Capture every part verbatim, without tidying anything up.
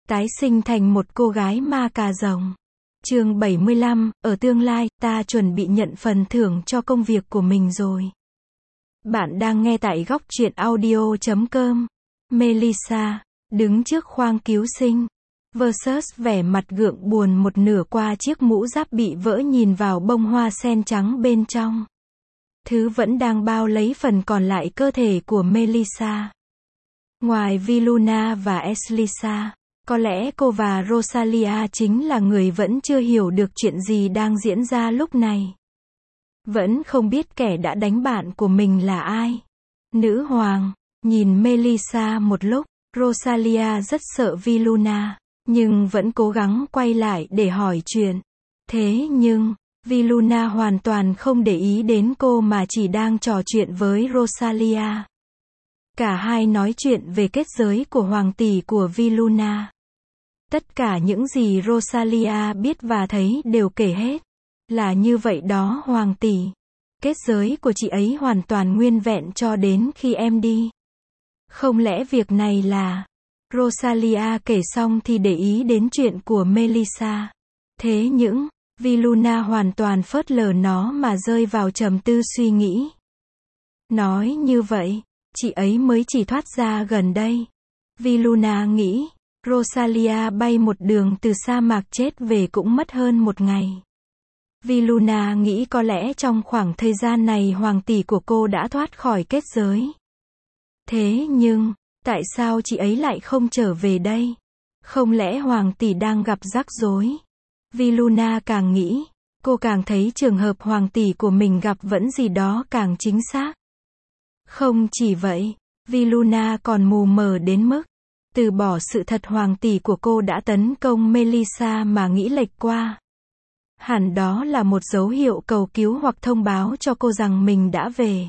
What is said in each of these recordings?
Tái sinh thành một cô gái ma cà rồng. Chương bảy mươi lăm, ở tương lai, ta chuẩn bị nhận phần thưởng cho công việc của mình rồi. Bạn đang nghe tại góc truyện audio chấm com. Melissa, đứng trước khoang cứu sinh. Versus vẻ mặt gượng buồn một nửa qua chiếc mũ giáp bị vỡ nhìn vào bông hoa sen trắng bên trong. Thứ vẫn đang bao lấy phần còn lại cơ thể của Melissa. Ngoài Viluna và Elisa, có lẽ cô và Rosalia chính là người vẫn chưa hiểu được chuyện gì đang diễn ra lúc này. Vẫn không biết kẻ đã đánh bạn của mình là ai. Nữ hoàng, nhìn Melissa một lúc, Rosalia rất sợ Viluna, nhưng vẫn cố gắng quay lại để hỏi chuyện. Thế nhưng, Viluna hoàn toàn không để ý đến cô mà chỉ đang trò chuyện với Rosalia. Cả hai nói chuyện về kết giới của hoàng tỷ của Viluna. Tất cả những gì Rosalia biết và thấy đều kể hết. Là như vậy đó hoàng tỷ. Kết giới của chị ấy hoàn toàn nguyên vẹn cho đến khi em đi. Không lẽ việc này là... Rosalia kể xong thì để ý đến chuyện của Melissa. Thế nhưng, Viluna hoàn toàn phớt lờ nó mà rơi vào trầm tư suy nghĩ. Nói như vậy, chị ấy mới chỉ thoát ra gần đây. Viluna nghĩ, Rosalia bay một đường từ sa mạc chết về cũng mất hơn một ngày. Viluna nghĩ có lẽ trong khoảng thời gian này hoàng tỷ của cô đã thoát khỏi kết giới. Thế nhưng, tại sao chị ấy lại không trở về đây? Không lẽ hoàng tỷ đang gặp rắc rối? Viluna càng nghĩ, cô càng thấy trường hợp hoàng tỷ của mình gặp vẫn gì đó càng chính xác. Không chỉ vậy, Viluna còn mù mờ đến mức từ bỏ sự thật hoàng tỷ của cô đã tấn công Melissa mà nghĩ lệch qua. Hẳn đó là một dấu hiệu cầu cứu hoặc thông báo cho cô rằng mình đã về.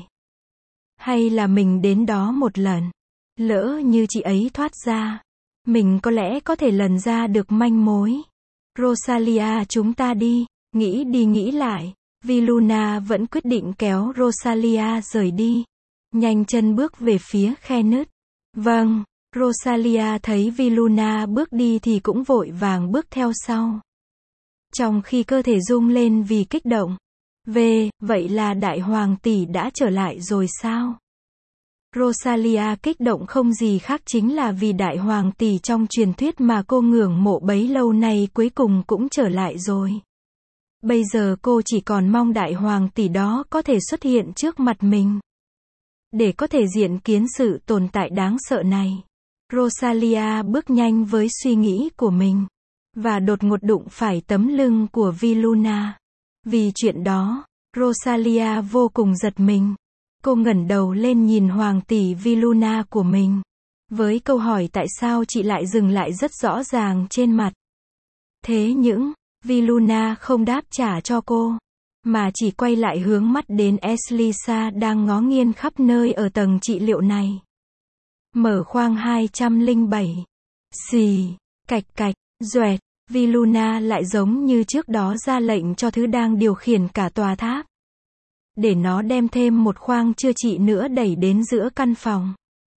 Hay là mình đến đó một lần. Lỡ như chị ấy thoát ra, mình có lẽ có thể lần ra được manh mối. Rosalia chúng ta đi. Nghĩ đi nghĩ lại, Viluna vẫn quyết định kéo Rosalia rời đi. Nhanh chân bước về phía khe nứt. Vâng. Rosalia thấy Viluna bước đi thì cũng vội vàng bước theo sau. Trong khi cơ thể rung lên vì kích động. Về, vậy là đại hoàng tỷ đã trở lại rồi sao? Rosalia kích động không gì khác chính là vì đại hoàng tỷ trong truyền thuyết mà cô ngưỡng mộ bấy lâu nay cuối cùng cũng trở lại rồi. Bây giờ cô chỉ còn mong đại hoàng tỷ đó có thể xuất hiện trước mặt mình. Để có thể diện kiến sự tồn tại đáng sợ này. Rosalia bước nhanh với suy nghĩ của mình. Và đột ngột đụng phải tấm lưng của Viluna. Vì chuyện đó, Rosalia vô cùng giật mình. Cô ngẩng đầu lên nhìn hoàng tỷ Viluna của mình. Với câu hỏi tại sao chị lại dừng lại rất rõ ràng trên mặt. Thế nhưng, Viluna không đáp trả cho cô. Mà chỉ quay lại hướng mắt đến Elisa đang ngó nghiêng khắp nơi ở tầng trị liệu này. Mở khoang hai trăm lẻ bảy. Xì, cạch cạch, doẹt, Viluna lại giống như trước đó ra lệnh cho thứ đang điều khiển cả tòa tháp. Để nó đem thêm một khoang chữa trị nữa đẩy đến giữa căn phòng.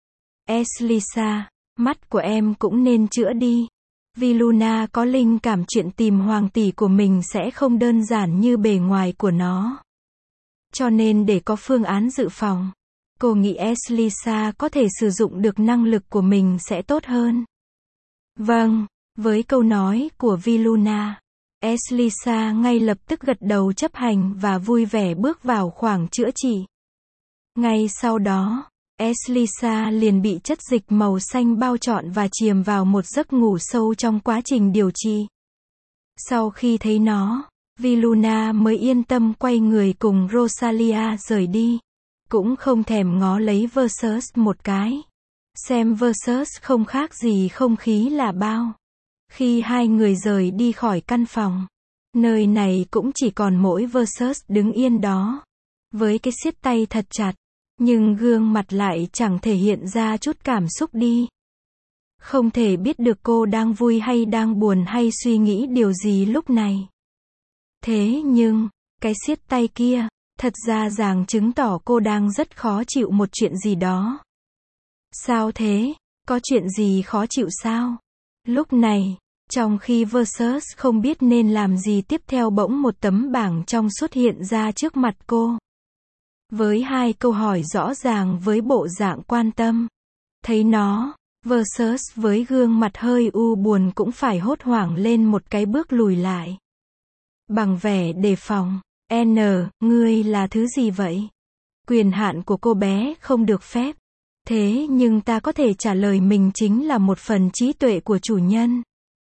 Elisa, mắt của em cũng nên chữa đi. Viluna có linh cảm chuyện tìm hoàng tỷ của mình sẽ không đơn giản như bề ngoài của nó. Cho nên để có phương án dự phòng, cô nghĩ Elisa có thể sử dụng được năng lực của mình sẽ tốt hơn. Vâng, với câu nói của Viluna, Elisa ngay lập tức gật đầu chấp hành và vui vẻ bước vào khoảng chữa trị. Ngay sau đó, Elisa liền bị chất dịch màu xanh bao trọn và chìm vào một giấc ngủ sâu trong quá trình điều trị. Sau khi thấy nó, Viluna mới yên tâm quay người cùng Rosalia rời đi. Cũng không thèm ngó lấy Versus một cái. Xem Versus không khác gì không khí là bao. Khi hai người rời đi khỏi căn phòng, nơi này cũng chỉ còn mỗi Versus đứng yên đó. Với cái siết tay thật chặt. Nhưng gương mặt lại chẳng thể hiện ra chút cảm xúc đi. Không thể biết được cô đang vui hay đang buồn hay suy nghĩ điều gì lúc này. Thế nhưng, cái siết tay kia, thật ra ràng chứng tỏ cô đang rất khó chịu một chuyện gì đó. Sao thế? Có chuyện gì khó chịu sao? Lúc này, trong khi Versus không biết nên làm gì tiếp theo bỗng một tấm bảng trong xuất hiện ra trước mặt cô. Với hai câu hỏi rõ ràng với bộ dạng quan tâm. Thấy nó, Versus với gương mặt hơi u buồn cũng phải hốt hoảng lên một cái bước lùi lại. Bằng vẻ đề phòng, N, ngươi là thứ gì vậy? Quyền hạn của cô bé không được phép. Thế nhưng ta có thể trả lời mình chính là một phần trí tuệ của chủ nhân.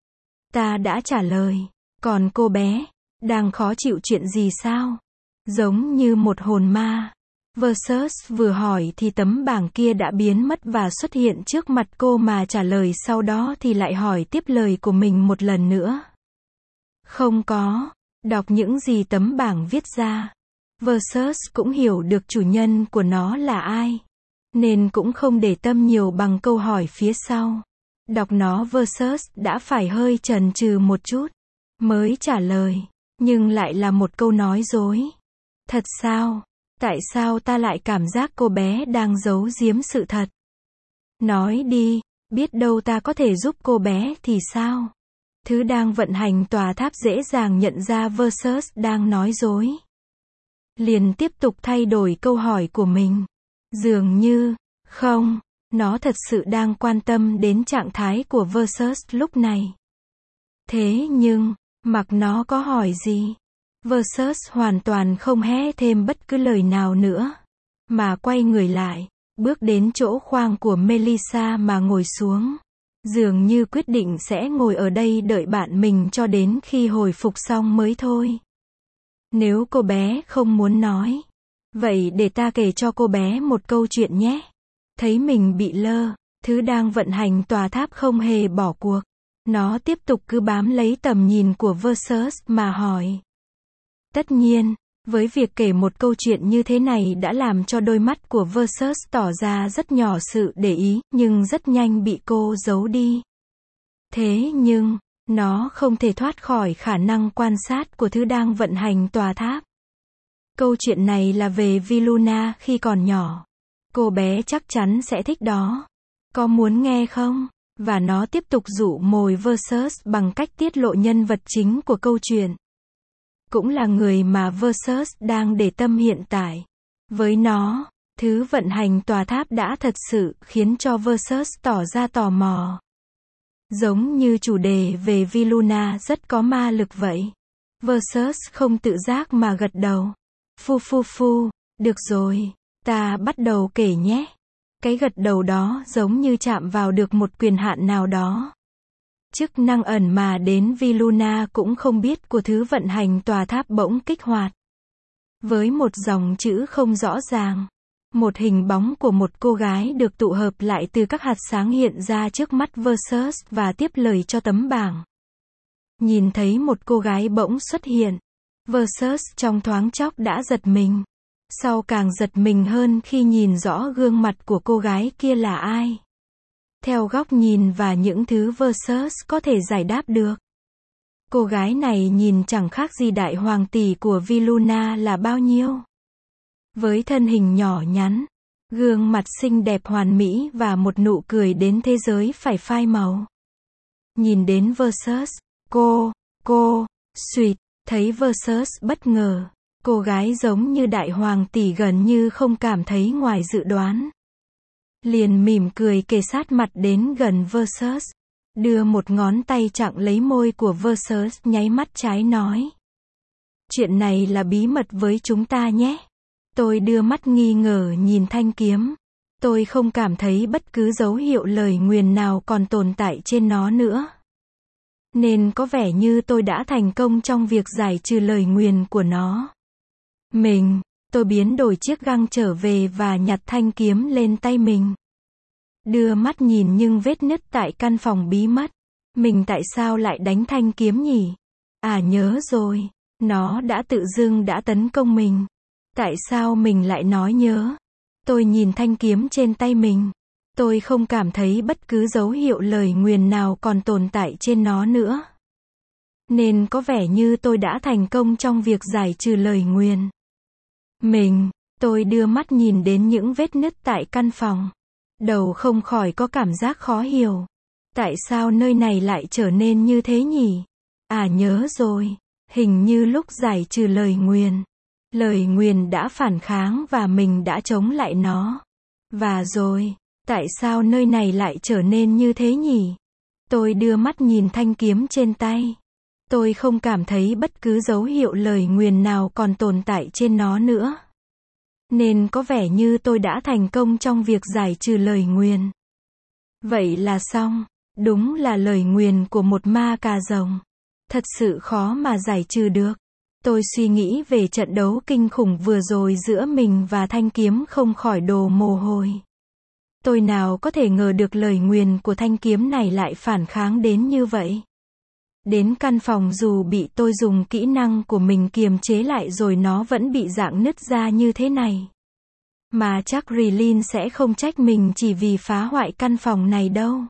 Ta đã trả lời. Còn cô bé, đang khó chịu chuyện gì sao? Giống như một hồn ma. Versus vừa hỏi thì tấm bảng kia đã biến mất và xuất hiện trước mặt cô mà trả lời sau đó thì lại hỏi tiếp lời của mình một lần nữa. Không có. Đọc những gì tấm bảng viết ra. Versus cũng hiểu được chủ nhân của nó là ai. Nên cũng không để tâm nhiều bằng câu hỏi phía sau. Đọc nó Versus đã phải hơi chần chừ một chút. Mới trả lời. Nhưng lại là một câu nói dối. Thật sao? Tại sao ta lại cảm giác cô bé đang giấu giếm sự thật? Nói đi, biết đâu ta có thể giúp cô bé thì sao? Thứ đang vận hành tòa tháp dễ dàng nhận ra Versus đang nói dối. Liền tiếp tục thay đổi câu hỏi của mình. Dường như, không, nó thật sự đang quan tâm đến trạng thái của Versus lúc này. Thế nhưng, mặc nó có hỏi gì, Versus hoàn toàn không hé thêm bất cứ lời nào nữa, mà quay người lại, bước đến chỗ khoang của Melissa mà ngồi xuống. Dường như quyết định sẽ ngồi ở đây đợi bạn mình cho đến khi hồi phục xong mới thôi. Nếu cô bé không muốn nói, vậy để ta kể cho cô bé một câu chuyện nhé. Thấy mình bị lơ, thứ đang vận hành tòa tháp không hề bỏ cuộc. Nó tiếp tục cứ bám lấy tầm nhìn của Versus mà hỏi. Tất nhiên, với việc kể một câu chuyện như thế này đã làm cho đôi mắt của Versus tỏ ra rất nhỏ sự để ý, nhưng rất nhanh bị cô giấu đi. Thế nhưng, nó không thể thoát khỏi khả năng quan sát của thứ đang vận hành tòa tháp. Câu chuyện này là về Viluna khi còn nhỏ. Cô bé chắc chắn sẽ thích đó. Có muốn nghe không? Và nó tiếp tục dụ mồi Versus bằng cách tiết lộ nhân vật chính của câu chuyện. Cũng là người mà Versus đang để tâm hiện tại. Với nó, thứ vận hành tòa tháp đã thật sự khiến cho Versus tỏ ra tò mò. Giống như chủ đề về Viluna rất có ma lực vậy. Versus không tự giác mà gật đầu. Phu phu phu, được rồi, ta bắt đầu kể nhé. Cái gật đầu đó giống như chạm vào được một quyền hạn nào đó. Chức năng ẩn mà đến Viluna cũng không biết của thứ vận hành tòa tháp bỗng kích hoạt. Với một dòng chữ không rõ ràng, một hình bóng của một cô gái được tụ hợp lại từ các hạt sáng hiện ra trước mắt Versus và tiếp lời cho tấm bảng. Nhìn thấy một cô gái bỗng xuất hiện, Versus trong thoáng chốc đã giật mình. Sau càng giật mình hơn khi nhìn rõ gương mặt của cô gái kia là ai. Theo góc nhìn và những thứ Versus có thể giải đáp được. Cô gái này nhìn chẳng khác gì đại hoàng tỷ của Viluna là bao nhiêu. Với thân hình nhỏ nhắn, gương mặt xinh đẹp hoàn mỹ và một nụ cười đến thế giới phải phai màu. Nhìn đến Versus, cô, cô, suýt, thấy Versus bất ngờ. Cô gái giống như đại hoàng tỷ gần như không cảm thấy ngoài dự đoán. Liền mỉm cười kề sát mặt đến gần Versus. Đưa một ngón tay chặn lấy môi của Versus nháy mắt trái nói. Chuyện này là bí mật với chúng ta nhé. Tôi đưa mắt nghi ngờ nhìn thanh kiếm. Tôi không cảm thấy bất cứ dấu hiệu lời nguyền nào còn tồn tại trên nó nữa. Nên có vẻ như tôi đã thành công trong việc giải trừ lời nguyền của nó. Mình, tôi biến đổi chiếc găng trở về và nhặt thanh kiếm lên tay mình. Đưa mắt nhìn nhưng vết nứt tại căn phòng bí mất. Mình tại sao lại đánh thanh kiếm nhỉ? À nhớ rồi, nó đã tự dưng đã tấn công mình. Tại sao mình lại nói nhớ? Tôi nhìn thanh kiếm trên tay mình. Tôi không cảm thấy bất cứ dấu hiệu lời nguyền nào còn tồn tại trên nó nữa. Nên có vẻ như tôi đã thành công trong việc giải trừ lời nguyền. Mình, tôi đưa mắt nhìn đến những vết nứt tại căn phòng. Đầu không khỏi có cảm giác khó hiểu. Tại sao nơi này lại trở nên như thế nhỉ? À nhớ rồi, hình như lúc giải trừ lời nguyền, lời nguyền đã phản kháng và mình đã chống lại nó. Và rồi, tại sao nơi này lại trở nên như thế nhỉ? Tôi đưa mắt nhìn thanh kiếm trên tay. Tôi không cảm thấy bất cứ dấu hiệu lời nguyền nào còn tồn tại trên nó nữa. Nên có vẻ như tôi đã thành công trong việc giải trừ lời nguyền. Vậy là xong. Đúng là lời nguyền của một ma cà rồng. Thật sự khó mà giải trừ được. Tôi suy nghĩ về trận đấu kinh khủng vừa rồi giữa mình và thanh kiếm không khỏi đổ mồ hôi. Tôi nào có thể ngờ được lời nguyền của thanh kiếm này lại phản kháng đến như vậy. Đến căn phòng dù bị tôi dùng kỹ năng của mình kiềm chế lại rồi nó vẫn bị rạn nứt ra như thế này. Mà chắc Rilin sẽ không trách mình chỉ vì phá hoại căn phòng này đâu.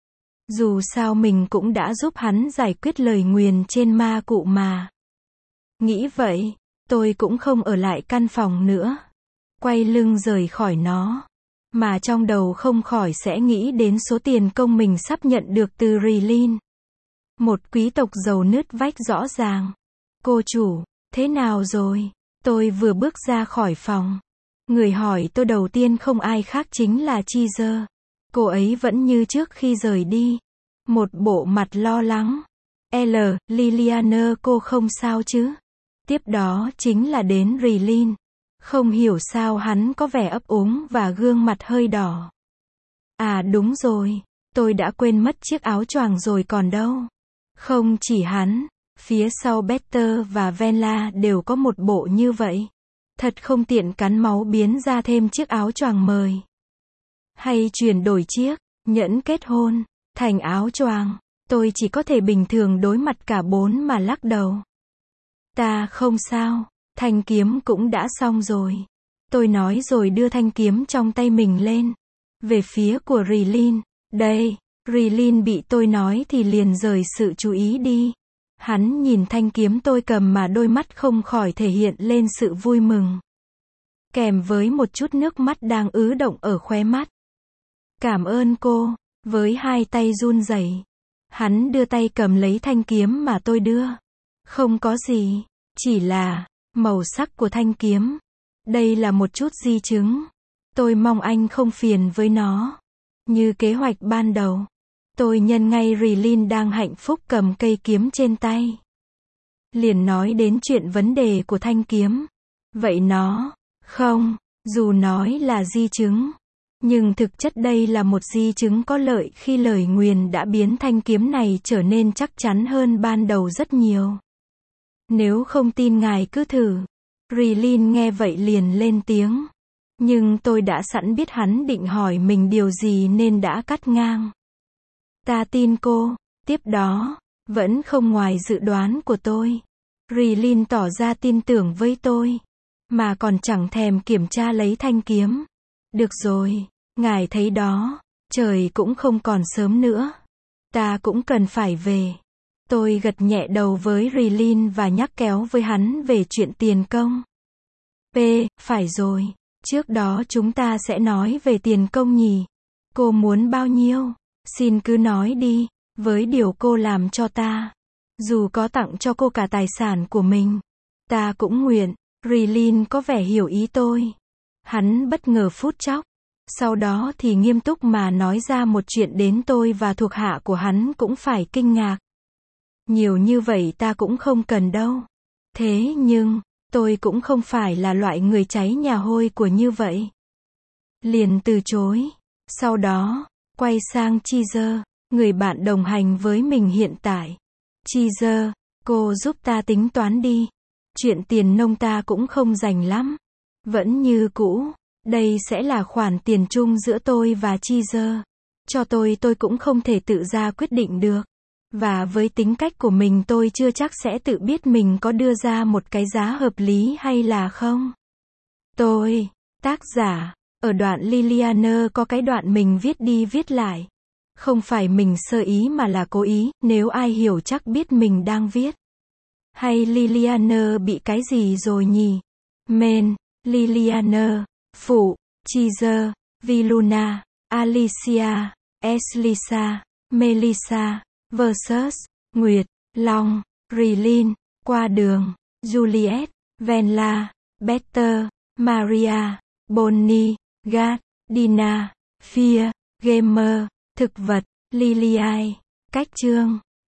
Dù sao mình cũng đã giúp hắn giải quyết lời nguyền trên ma cụ mà. Nghĩ vậy, tôi cũng không ở lại căn phòng nữa. Quay lưng rời khỏi nó. Mà trong đầu không khỏi sẽ nghĩ đến số tiền công mình sắp nhận được từ Rilin. Một quý tộc giàu nứt vách rõ ràng. Cô chủ, thế nào rồi? Tôi vừa bước ra khỏi phòng. Người hỏi tôi đầu tiên không ai khác chính là Cheezer. Cô ấy vẫn như trước khi rời đi. Một bộ mặt lo lắng. L, Liliana cô không sao chứ? Tiếp đó chính là đến Rilin. Không hiểu sao hắn có vẻ ấp úng và gương mặt hơi đỏ. À đúng rồi, tôi đã quên mất chiếc áo choàng rồi còn đâu. Không chỉ hắn, phía sau Peter và Venla đều có một bộ như vậy. Thật không tiện cắn máu biến ra thêm chiếc áo choàng mời. Hay chuyển đổi chiếc nhẫn kết hôn thành áo choàng, tôi chỉ có thể bình thường đối mặt cả bốn mà lắc đầu. Ta không sao, thanh kiếm cũng đã xong rồi. Tôi nói rồi đưa thanh kiếm trong tay mình lên. Về phía của Rilin. Đây, Rilin bị tôi nói thì liền rời sự chú ý đi. Hắn nhìn thanh kiếm tôi cầm mà đôi mắt không khỏi thể hiện lên sự vui mừng. Kèm với một chút nước mắt đang ứ động ở khóe mắt. Cảm ơn cô, với hai tay run rẩy. Hắn đưa tay cầm lấy thanh kiếm mà tôi đưa. Không có gì, chỉ là màu sắc của thanh kiếm. Đây là một chút di chứng. Tôi mong anh không phiền với nó. Như kế hoạch ban đầu, tôi nhân ngay Rilin đang hạnh phúc cầm cây kiếm trên tay. Liền nói đến chuyện vấn đề của thanh kiếm. Vậy nó, không, dù nói là di chứng, nhưng thực chất đây là một di chứng có lợi khi lời nguyền đã biến thanh kiếm này trở nên chắc chắn hơn ban đầu rất nhiều. Nếu không tin ngài cứ thử. Rilin nghe vậy liền lên tiếng. Nhưng tôi đã sẵn biết hắn định hỏi mình điều gì nên đã cắt ngang. Ta tin cô. Tiếp đó, vẫn không ngoài dự đoán của tôi. Rilin tỏ ra tin tưởng với tôi. Mà còn chẳng thèm kiểm tra lấy thanh kiếm. Được rồi, ngài thấy đó, trời cũng không còn sớm nữa. Ta cũng cần phải về. Tôi gật nhẹ đầu với Rilin và nhắc kéo với hắn về chuyện tiền công. P, phải rồi. Trước đó chúng ta sẽ nói về tiền công nhỉ. Cô muốn bao nhiêu? Xin cứ nói đi, với điều cô làm cho ta. Dù có tặng cho cô cả tài sản của mình, ta cũng nguyện. Rilin có vẻ hiểu ý tôi. Hắn bất ngờ phút chốc. Sau đó thì nghiêm túc mà nói ra một chuyện đến tôi và thuộc hạ của hắn cũng phải kinh ngạc. Nhiều như vậy ta cũng không cần đâu. Thế nhưng, tôi cũng không phải là loại người cháy nhà hôi của như vậy. Liền từ chối. Sau đó, quay sang Cheezer, người bạn đồng hành với mình hiện tại. Cheezer, cô giúp ta tính toán đi. Chuyện tiền nông ta cũng không rành lắm. Vẫn như cũ, đây sẽ là khoản tiền chung giữa tôi và Cheezer. Cho tôi tôi cũng không thể tự ra quyết định được. Và với tính cách của mình tôi chưa chắc sẽ tự biết mình có đưa ra một cái giá hợp lý hay là không. Tôi, tác giả, ở đoạn Liliana có cái đoạn mình viết đi viết lại. Không phải mình sơ ý mà là cố ý, nếu ai hiểu chắc biết mình đang viết. Hay Liliana bị cái gì rồi nhỉ? Men, Liliana, Phụ, Cheezer, Viluna, Alicia, Eslisa. Melissa versus Nguyệt, Long, Rilin, qua đường, Juliet, Venla, Better, Maria, Bonnie, Gat, Dina, Fear, Gamer, thực vật, Lily. Cách chương